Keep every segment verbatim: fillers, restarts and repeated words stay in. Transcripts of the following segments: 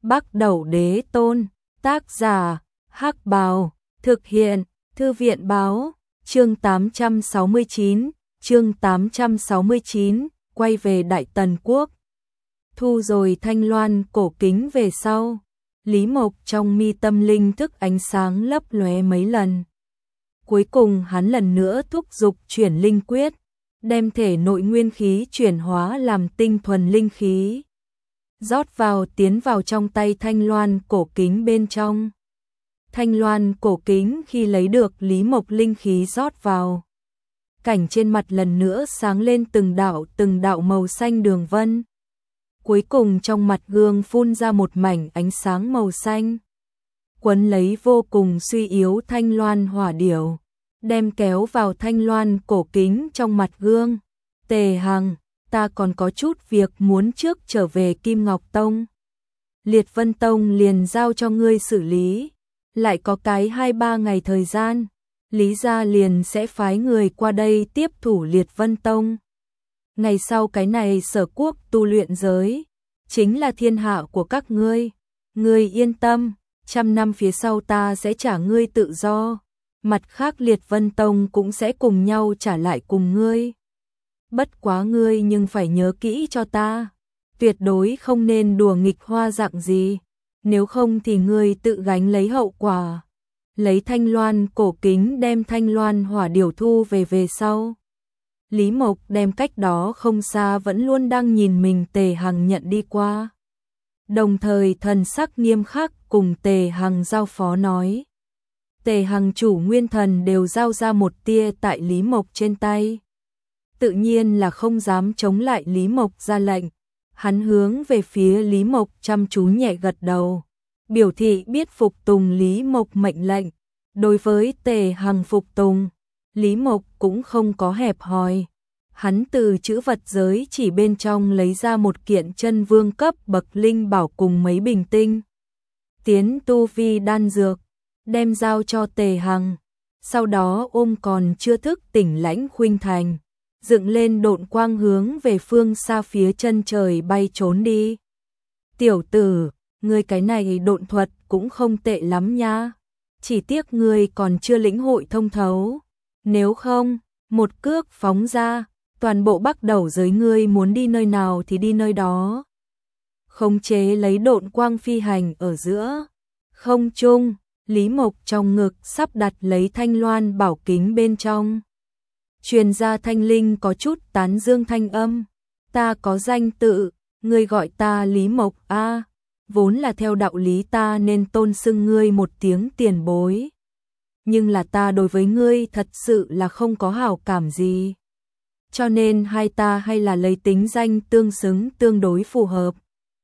Bắc Đẩu Đế Tôn, tác giả, Hắc Bào, thực hiện, Thư viện báo, chương tám trăm sáu mươi chín, chương tám trăm sáu mươi chín, quay về Đại Tần Quốc. Thu rồi thanh loan cổ kính về sau, Lý Mộc trong mi tâm linh thức ánh sáng lấp lóe mấy lần. Cuối cùng hắn lần nữa thúc giục chuyển linh quyết, đem thể nội nguyên khí chuyển hóa làm tinh thuần linh khí, rót vào tiến vào trong tay thanh loan cổ kính bên trong. Thanh loan cổ kính khi lấy được Lý Mộc linh khí rót vào, cảnh trên mặt lần nữa sáng lên từng đạo từng đạo màu xanh đường vân. Cuối cùng trong mặt gương phun ra một mảnh ánh sáng màu xanh, quấn lấy vô cùng suy yếu thanh loan hỏa điểu, đem kéo vào thanh loan cổ kính trong mặt gương. Tề Hằng, ta còn có chút việc muốn trước trở về Kim Ngọc Tông. Liệt Vân Tông liền giao cho ngươi xử lý, lại có cái hai ba ngày thời gian, Lý gia liền sẽ phái người qua đây tiếp thủ Liệt Vân Tông. Ngày sau cái này Sở Quốc tu luyện giới, chính là thiên hạ của các ngươi. Ngươi yên tâm, trăm năm phía sau ta sẽ trả ngươi tự do. Mặt khác Liệt Vân Tông cũng sẽ cùng nhau trả lại cùng ngươi. Bất quá ngươi nhưng phải nhớ kỹ cho ta, tuyệt đối không nên đùa nghịch hoa dạng gì, nếu không thì ngươi tự gánh lấy hậu quả. Lấy thanh loan cổ kính đem thanh loan hỏa điểu thu về về sau. Lý Mộc đem cách đó không xa vẫn luôn đang nhìn mình Tề Hằng nhận đi qua. Đồng thời thần sắc nghiêm khắc cùng Tề Hằng giao phó nói. Tề Hằng chủ nguyên thần đều giao ra một tia tại Lý Mộc trên tay. Tự nhiên là không dám chống lại Lý Mộc ra lệnh. Hắn hướng về phía Lý Mộc chăm chú nhẹ gật đầu, biểu thị biết phục tùng Lý Mộc mệnh lệnh. Đối với Tề Hằng phục tùng, Lý Mộc cũng không có hẹp hòi. Hắn từ chữ vật giới chỉ bên trong lấy ra một kiện chân vương cấp bậc linh bảo cùng mấy bình tinh tiến tu vi đan dược, đem giao cho Tề Hằng. Sau đó ôm còn chưa thức tỉnh Lãnh Khuynh Thành, dựng lên độn quang hướng về phương xa phía chân trời bay trốn đi. Tiểu tử, ngươi cái này độn thuật cũng không tệ lắm nha, chỉ tiếc ngươi còn chưa lĩnh hội thông thấu. Nếu không, một cước phóng ra, toàn bộ Bắc Đẩu giới ngươi muốn đi nơi nào thì đi nơi đó. Khống chế lấy độn quang phi hành ở giữa không trung, Lý Mộc trong ngực sắp đặt lấy thanh loan bảo kính bên trong. Truyền ra thanh linh có chút tán dương thanh âm. Ta có danh tự, ngươi gọi ta Lý Mộc a. Vốn là theo đạo lý ta nên tôn xưng ngươi một tiếng tiền bối. Nhưng là ta đối với ngươi thật sự là không có hảo cảm gì. Cho nên hai ta hay là lấy tính danh tương xứng tương đối phù hợp.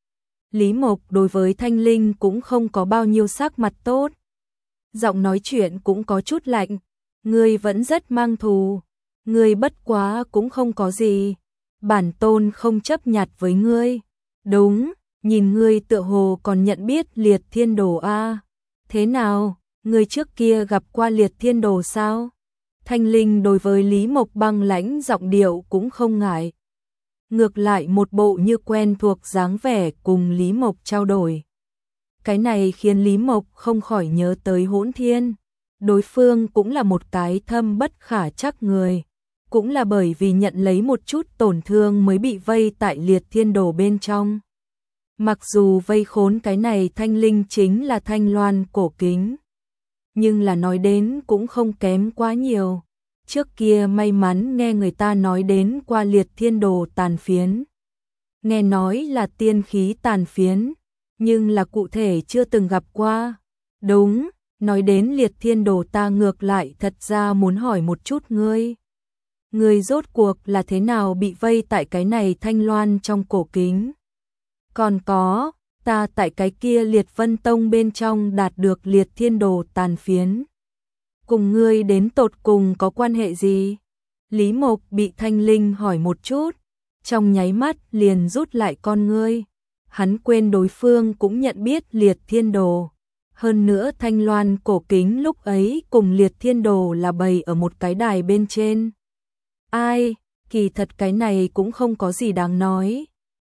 Lý Mộc đối với thanh linh cũng không có bao nhiêu sắc mặt tốt. Giọng nói chuyện cũng có chút lạnh. Ngươi vẫn rất mang thù. Ngươi bất quá cũng không có gì. Bản tôn không chấp nhặt với ngươi. Đúng, nhìn ngươi tựa hồ còn nhận biết Liệt Thiên Đồ a. Thế nào, ngươi trước kia gặp qua Liệt Thiên Đồ sao? Thanh linh đối với Lý Mộc băng lãnh giọng điệu cũng không ngại. Ngược lại một bộ như quen thuộc dáng vẻ cùng Lý Mộc trao đổi. Cái này khiến Lý Mộc không khỏi nhớ tới Hỗn Thiên. Đối phương cũng là một cái thâm bất khả trắc người. Cũng là bởi vì nhận lấy một chút tổn thương mới bị vây tại Liệt Thiên Đồ bên trong. Mặc dù vây khốn cái này thanh linh chính là thanh loan cổ kính, nhưng là nói đến cũng không kém quá nhiều. Trước kia may mắn nghe người ta nói đến qua Liệt Thiên Đồ tàn phiến. Nghe nói là tiên khí tàn phiến, nhưng là cụ thể chưa từng gặp qua. Đúng, nói đến Liệt Thiên Đồ ta ngược lại thật ra muốn hỏi một chút ngươi. Ngươi rốt cuộc là thế nào bị vây tại cái này thanh loan trong cổ kính? Còn có, ta tại cái kia Liệt Vân Tông bên trong đạt được Liệt Thiên Đồ tàn phiến. Cùng ngươi đến tột cùng có quan hệ gì? Lý Mộc bị thanh linh hỏi một chút, trong nháy mắt liền rút lại con ngươi. Hắn quên đối phương cũng nhận biết Liệt Thiên Đồ. Hơn nữa thanh loan cổ kính lúc ấy cùng Liệt Thiên Đồ là bày ở một cái đài bên trên. Ai, kỳ thật cái này cũng không có gì đáng nói.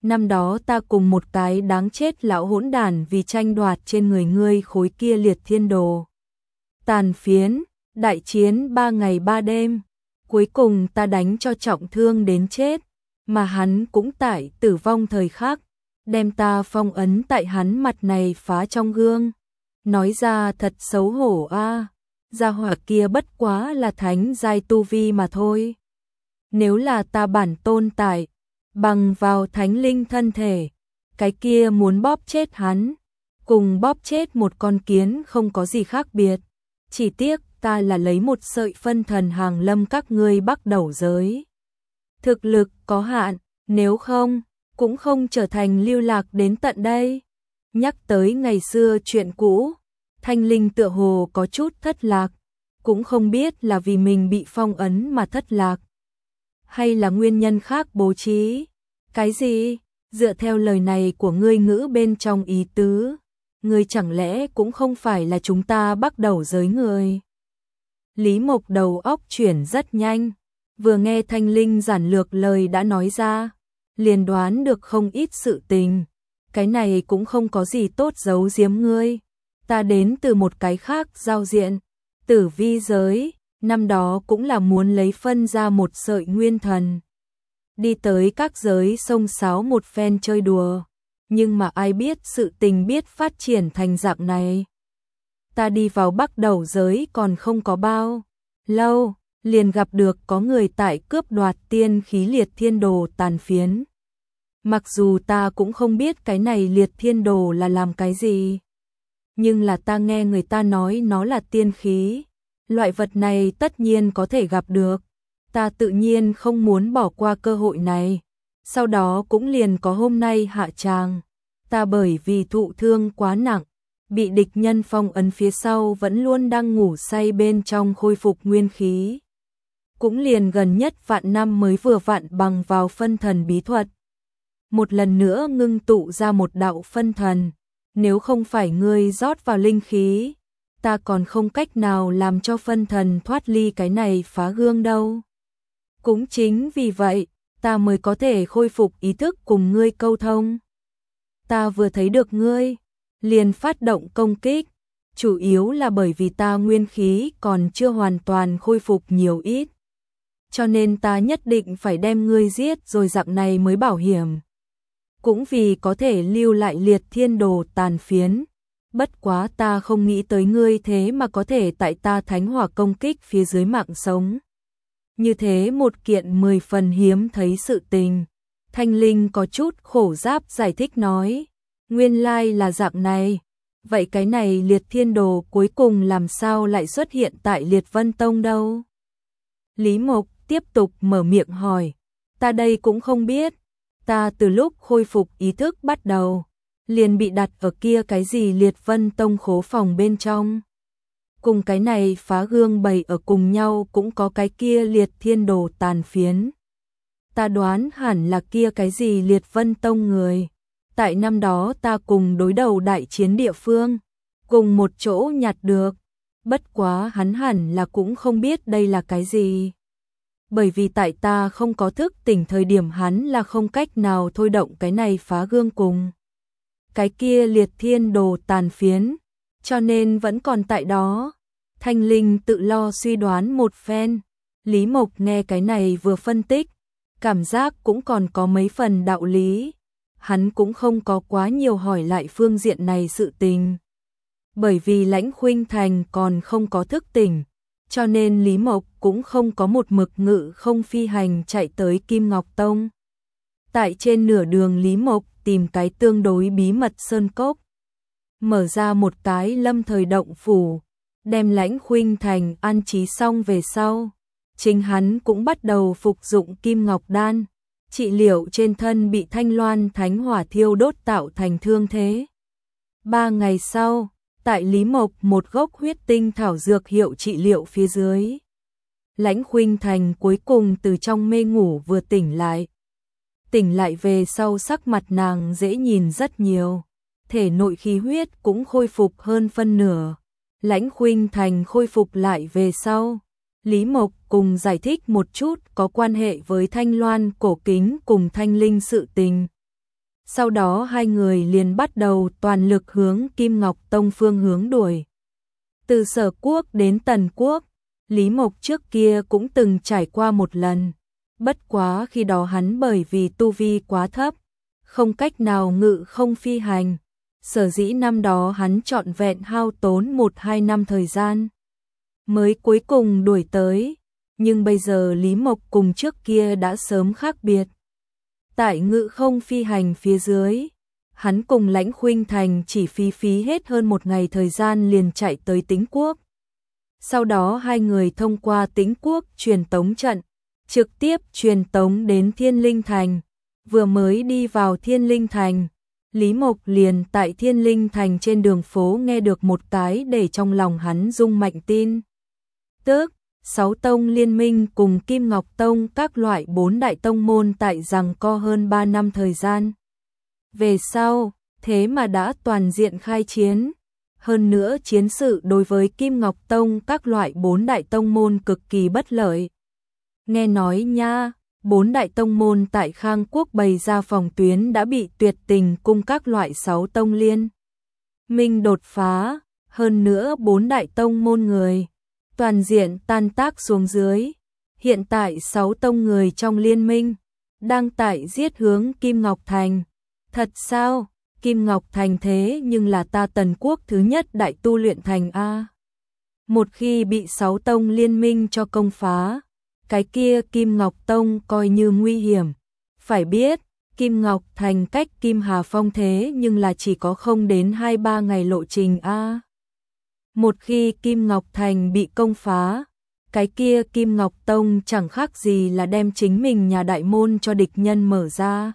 năm đó ta cùng một cái đáng chết lão hỗn đản vì tranh đoạt trên người ngươi khối kia liệt thiên đồ. Tàn phiến, đại chiến ba ngày ba đêm, cuối cùng ta đánh cho trọng thương đến chết, mà hắn cũng tại tử vong thời khắc, đem ta phong ấn tại hắn mặt này phá trong gương. Nói ra thật xấu hổ a, gia hỏa kia bất quá là thánh giai tu vi mà thôi. Nếu là ta bản tôn tại, bằng vào thánh linh thân thể, cái kia muốn bóp chết hắn, cùng bóp chết một con kiến không có gì khác biệt. Chỉ tiếc ta là lấy một sợi phân thần hàng lâm các ngươi bắt đầu giới. Thực lực có hạn, nếu không, cũng không trở thành lưu lạc đến tận đây. Nhắc tới ngày xưa chuyện cũ, Thanh Linh tựa hồ có chút thất lạc, cũng không biết là vì mình bị phong ấn mà thất lạc, hay là nguyên nhân khác bố trí. Cái gì? Dựa theo lời này của ngươi ngữ bên trong ý tứ, ngươi chẳng lẽ cũng không phải là chúng ta bắt đầu giới người? Lý Mộc đầu óc chuyển rất nhanh, vừa nghe Thanh Linh giản lược lời đã nói ra, liền đoán được không ít sự tình. Cái này cũng không có gì tốt giấu giếm ngươi. Ta đến từ một cái khác giao diện, tử vi giới, năm đó cũng là muốn lấy phân ra một sợi nguyên thần. Đi tới các giới sông sáo một phen chơi đùa, nhưng mà ai biết sự tình biết phát triển thành dạng này. Ta đi vào bắt đầu giới còn không có bao lâu, liền gặp được có người tại cướp đoạt tiên khí liệt thiên đồ tàn phiến. Mặc dù ta cũng không biết cái này liệt thiên đồ là làm cái gì, nhưng là ta nghe người ta nói nó là tiên khí, loại vật này tất nhiên có thể gặp được. Ta tự nhiên không muốn bỏ qua cơ hội này, sau đó cũng liền có hôm nay hạ tràng. Ta bởi vì thụ thương quá nặng, bị địch nhân phong ấn phía sau vẫn luôn đang ngủ say bên trong khôi phục nguyên khí. Cũng liền gần nhất vạn năm mới vừa vặn bằng vào phân thần bí thuật. Một lần nữa ngưng tụ ra một đạo phân thần, nếu không phải ngươi rót vào linh khí, ta còn không cách nào làm cho phân thần thoát ly cái này phá gương đâu. Cũng chính vì vậy, ta mới có thể khôi phục ý thức cùng ngươi câu thông. Ta vừa thấy được ngươi, liền phát động công kích, chủ yếu là bởi vì ta nguyên khí còn chưa hoàn toàn khôi phục nhiều ít. Cho nên ta nhất định phải đem ngươi giết rồi dạng này mới bảo hiểm. Cũng vì có thể lưu lại liệt thiên đồ tàn phiến. Bất quá ta không nghĩ tới ngươi thế mà có thể tại ta thánh hỏa công kích phía dưới mạng sống. Như thế một kiện mười phần hiếm thấy sự tình. Thanh Linh có chút khổ giáp giải thích nói. Nguyên lai là dạng này. Vậy cái này liệt thiên đồ cuối cùng làm sao lại xuất hiện tại liệt vân tông đâu? Lý Mộc tiếp tục mở miệng hỏi. Ta đây cũng không biết. Ta từ lúc khôi phục ý thức bắt đầu, liền bị đặt ở kia cái gì liệt vân tông khố phòng bên trong. Cùng cái này phá gương bày ở cùng nhau cũng có cái kia liệt thiên đồ tàn phiến. Ta đoán hẳn là kia cái gì liệt vân tông người. Tại năm đó ta cùng đối đầu đại chiến địa phương, cùng một chỗ nhặt được. Bất quá hắn hẳn là cũng không biết đây là cái gì. Bởi vì tại ta không có thức tỉnh thời điểm hắn là không cách nào thôi động cái này phá gương cùng. Cái kia liệt thiên đồ tàn phiến, cho nên vẫn còn tại đó. Thanh Linh tự lo suy đoán một phen. Lý Mộc nghe cái này vừa phân tích, cảm giác cũng còn có mấy phần đạo lý. Hắn cũng không có quá nhiều hỏi lại phương diện này sự tình. Bởi vì Lãnh Khuynh Thành còn không có thức tỉnh, cho nên Lý Mộc cũng không có một mực ngự không phi hành chạy tới Kim Ngọc Tông. Tại trên nửa đường Lý Mộc tìm cái tương đối bí mật sơn cốc, mở ra một cái lâm thời động phủ, đem Lãnh Khuynh Thành an trí xong về sau. Chính hắn cũng bắt đầu phục dụng Kim Ngọc Đan, trị liệu trên thân bị thanh loan thánh hỏa thiêu đốt tạo thành thương thế. Ba ngày sau, tại Lý Mộc một gốc huyết tinh thảo dược hiệu trị liệu phía dưới, Lãnh Khuynh Thành cuối cùng từ trong mê ngủ vừa tỉnh lại. Tỉnh lại về sau sắc mặt nàng dễ nhìn rất nhiều, thể nội khí huyết cũng khôi phục hơn phân nửa. Lãnh Khuynh Thành khôi phục lại về sau, Lý Mộc cùng giải thích một chút có quan hệ với Thanh Loan cổ kính cùng Thanh Linh sự tình. Sau đó hai người liền bắt đầu toàn lực hướng Kim Ngọc Tông phương hướng đuổi. Từ Sở Quốc đến Tần Quốc, Lý Mộc trước kia cũng từng trải qua một lần. Bất quá khi đó hắn bởi vì tu vi quá thấp, không cách nào ngự không phi hành. Sở dĩ năm đó hắn trọn vẹn hao tốn một hai năm thời gian mới cuối cùng đuổi tới. Nhưng bây giờ Lý Mộc cùng trước kia đã sớm khác biệt. Tại ngự không phi hành phía dưới, hắn cùng Lãnh Khuynh Thành chỉ phí phí hết hơn một ngày thời gian liền chạy tới Tĩnh Quốc. Sau đó hai người thông qua Tĩnh Quốc truyền tống trận, trực tiếp truyền tống đến Thiên Linh Thành. Vừa mới đi vào Thiên Linh Thành, Lý Mộc liền tại Thiên Linh Thành trên đường phố nghe được một cái để trong lòng hắn rung mạnh tin. Tức, sáu tông liên minh cùng Kim Ngọc Tông các loại bốn đại tông môn tại giằng co hơn ba năm thời gian. Về sau, thế mà đã toàn diện khai chiến. Hơn nữa chiến sự đối với Kim Ngọc Tông các loại bốn đại tông môn cực kỳ bất lợi. Nghe nói nha, bốn đại tông môn tại Khang Quốc bày ra phòng tuyến đã bị Tuyệt Tình cung các loại sáu tông liên minh đột phá, hơn nữa bốn đại tông môn người toàn diện tan tác xuống dưới. Hiện tại sáu tông người trong liên minh đang tại giết hướng Kim Ngọc Thành. Thật sao? Kim Ngọc Thành thế nhưng là ta Tần Quốc thứ nhất đại tu luyện thành a. Một khi bị sáu tông liên minh cho công phá, cái kia Kim Ngọc Tông coi như nguy hiểm. Phải biết, Kim Ngọc Thành cách Kim Hà Phong thế nhưng là chỉ có không đến hai ba ngày lộ trình a. Một khi Kim Ngọc Thành bị công phá, cái kia Kim Ngọc Tông chẳng khác gì là đem chính mình nhà đại môn cho địch nhân mở ra.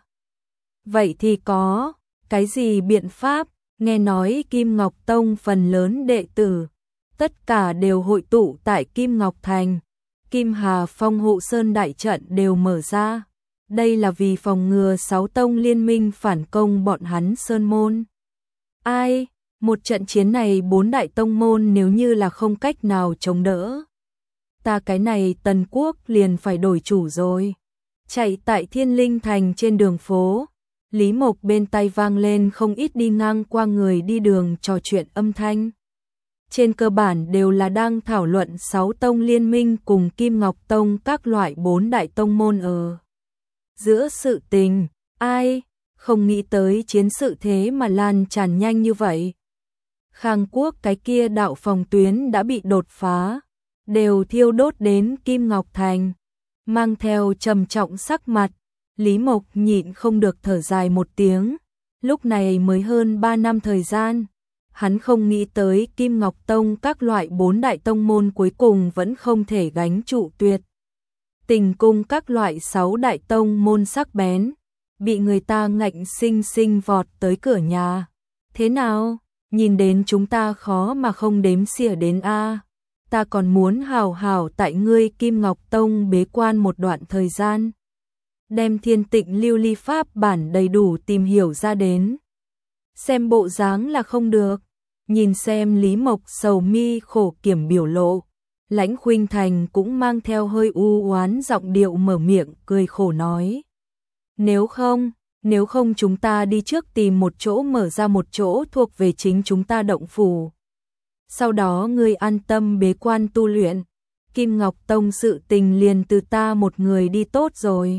Vậy thì có cái gì biện pháp? Nghe nói Kim Ngọc Tông phần lớn đệ tử, tất cả đều hội tụ tại Kim Ngọc Thành. Kim Hà Phong hộ sơn đại trận đều mở ra. Đây là vì phòng ngừa sáu tông liên minh phản công bọn hắn sơn môn. Ai? Một trận chiến này bốn đại tông môn nếu như là không cách nào chống đỡ, ta cái này Tần Quốc liền phải đổi chủ rồi. Chạy tại Thiên Linh Thành trên đường phố, Lý Mộc bên tai vang lên không ít đi ngang qua người đi đường trò chuyện âm thanh. Trên cơ bản đều là đang thảo luận sáu tông liên minh cùng Kim Ngọc Tông các loại bốn đại tông môn ở giữa sự tình. Ai không nghĩ tới chiến sự thế mà lan tràn nhanh như vậy. Khang Quốc cái kia đạo phòng tuyến đã bị đột phá, đều thiêu đốt đến Kim Ngọc Thành. Mang theo trầm trọng sắc mặt, Lý Mộc nhịn không được thở dài một tiếng. Lúc này mới hơn ba năm thời gian, hắn không nghĩ tới Kim Ngọc Tông các loại bốn đại tông môn cuối cùng vẫn không thể gánh trụ Tuyệt Tình cung các loại sáu đại tông môn sắc bén, bị người ta ngạnh sinh sinh vọt tới cửa nhà. Thế nào? Nhìn đến chúng ta khó mà không đếm xỉa đến a. Ta còn muốn hào hào tại ngươi Kim Ngọc Tông bế quan một đoạn thời gian, đem Thiên Tịnh Lưu Ly Pháp bản đầy đủ tìm hiểu ra đến. Xem bộ dáng là không được. Nhìn xem Lý Mộc sầu mi khổ kiểm biểu lộ, Lãnh Khuynh Thành cũng mang theo hơi u oán giọng điệu mở miệng cười khổ nói. Nếu không, nếu không chúng ta đi trước tìm một chỗ mở ra một chỗ thuộc về chính chúng ta động phủ. Sau đó ngươi an tâm bế quan tu luyện, Kim Ngọc Tông sự tình liền từ ta một người đi tốt rồi.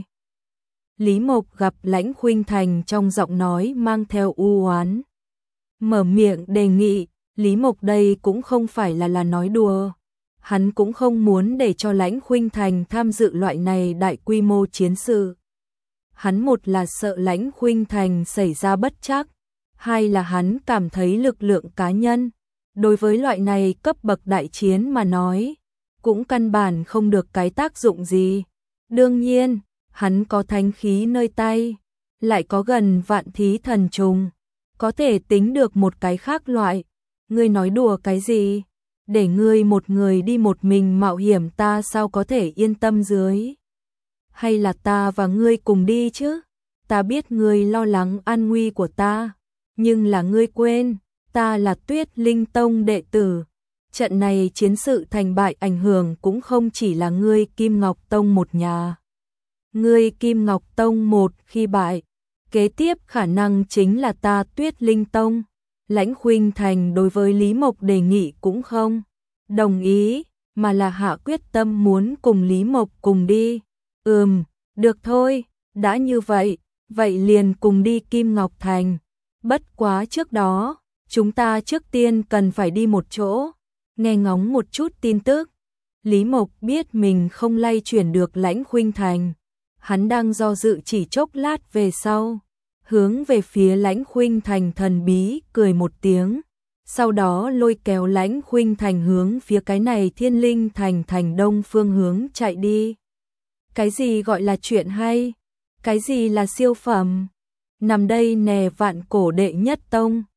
Lý Mộc gặp Lãnh Khuynh Thành trong giọng nói mang theo u oán, mở miệng đề nghị. Lý Mộc đây cũng không phải là là nói đùa. Hắn cũng không muốn để cho Lãnh Khuynh Thành tham dự loại này đại quy mô chiến sự. Hắn một là sợ Lãnh Khuynh Thành xảy ra bất trắc, hai là hắn cảm thấy lực lượng cá nhân đối với loại này cấp bậc đại chiến mà nói, cũng căn bản không được cái tác dụng gì. Đương nhiên, hắn có thánh khí nơi tay, lại có gần vạn thí thần trùng, có thể tính được một cái khác loại. Ngươi nói đùa cái gì? Để ngươi một người đi một mình mạo hiểm ta sao có thể yên tâm dưới? Hay là ta và ngươi cùng đi chứ? Ta biết ngươi lo lắng an nguy của ta, nhưng là ngươi quên, ta là Tuyết Linh Tông đệ tử. Trận này chiến sự thành bại ảnh hưởng cũng không chỉ là ngươi Kim Ngọc Tông một nhà. Ngươi Kim Ngọc Tông một khi bại, kế tiếp khả năng chính là ta Tuyết Linh Tông. Lãnh Khuynh Thành đối với Lý Mộc đề nghị cũng không đồng ý, mà là hạ quyết tâm muốn cùng Lý Mộc cùng đi. Ừm, được thôi, đã như vậy, vậy liền cùng đi Kim Ngọc Thành. Bất quá trước đó, chúng ta trước tiên cần phải đi một chỗ, nghe ngóng một chút tin tức. Lý Mộc biết mình không lay chuyển được Lãnh Khuynh Thành. Hắn đang do dự chỉ chốc lát về sau, hướng về phía Lãnh Khuynh Thành thần bí cười một tiếng, sau đó lôi kéo Lãnh Khuynh Thành hướng phía cái này Thiên Linh Thành thành đông phương hướng chạy đi. Cái gì gọi là chuyện hay? Cái gì là siêu phẩm? Nằm đây nè vạn cổ đệ nhất tông.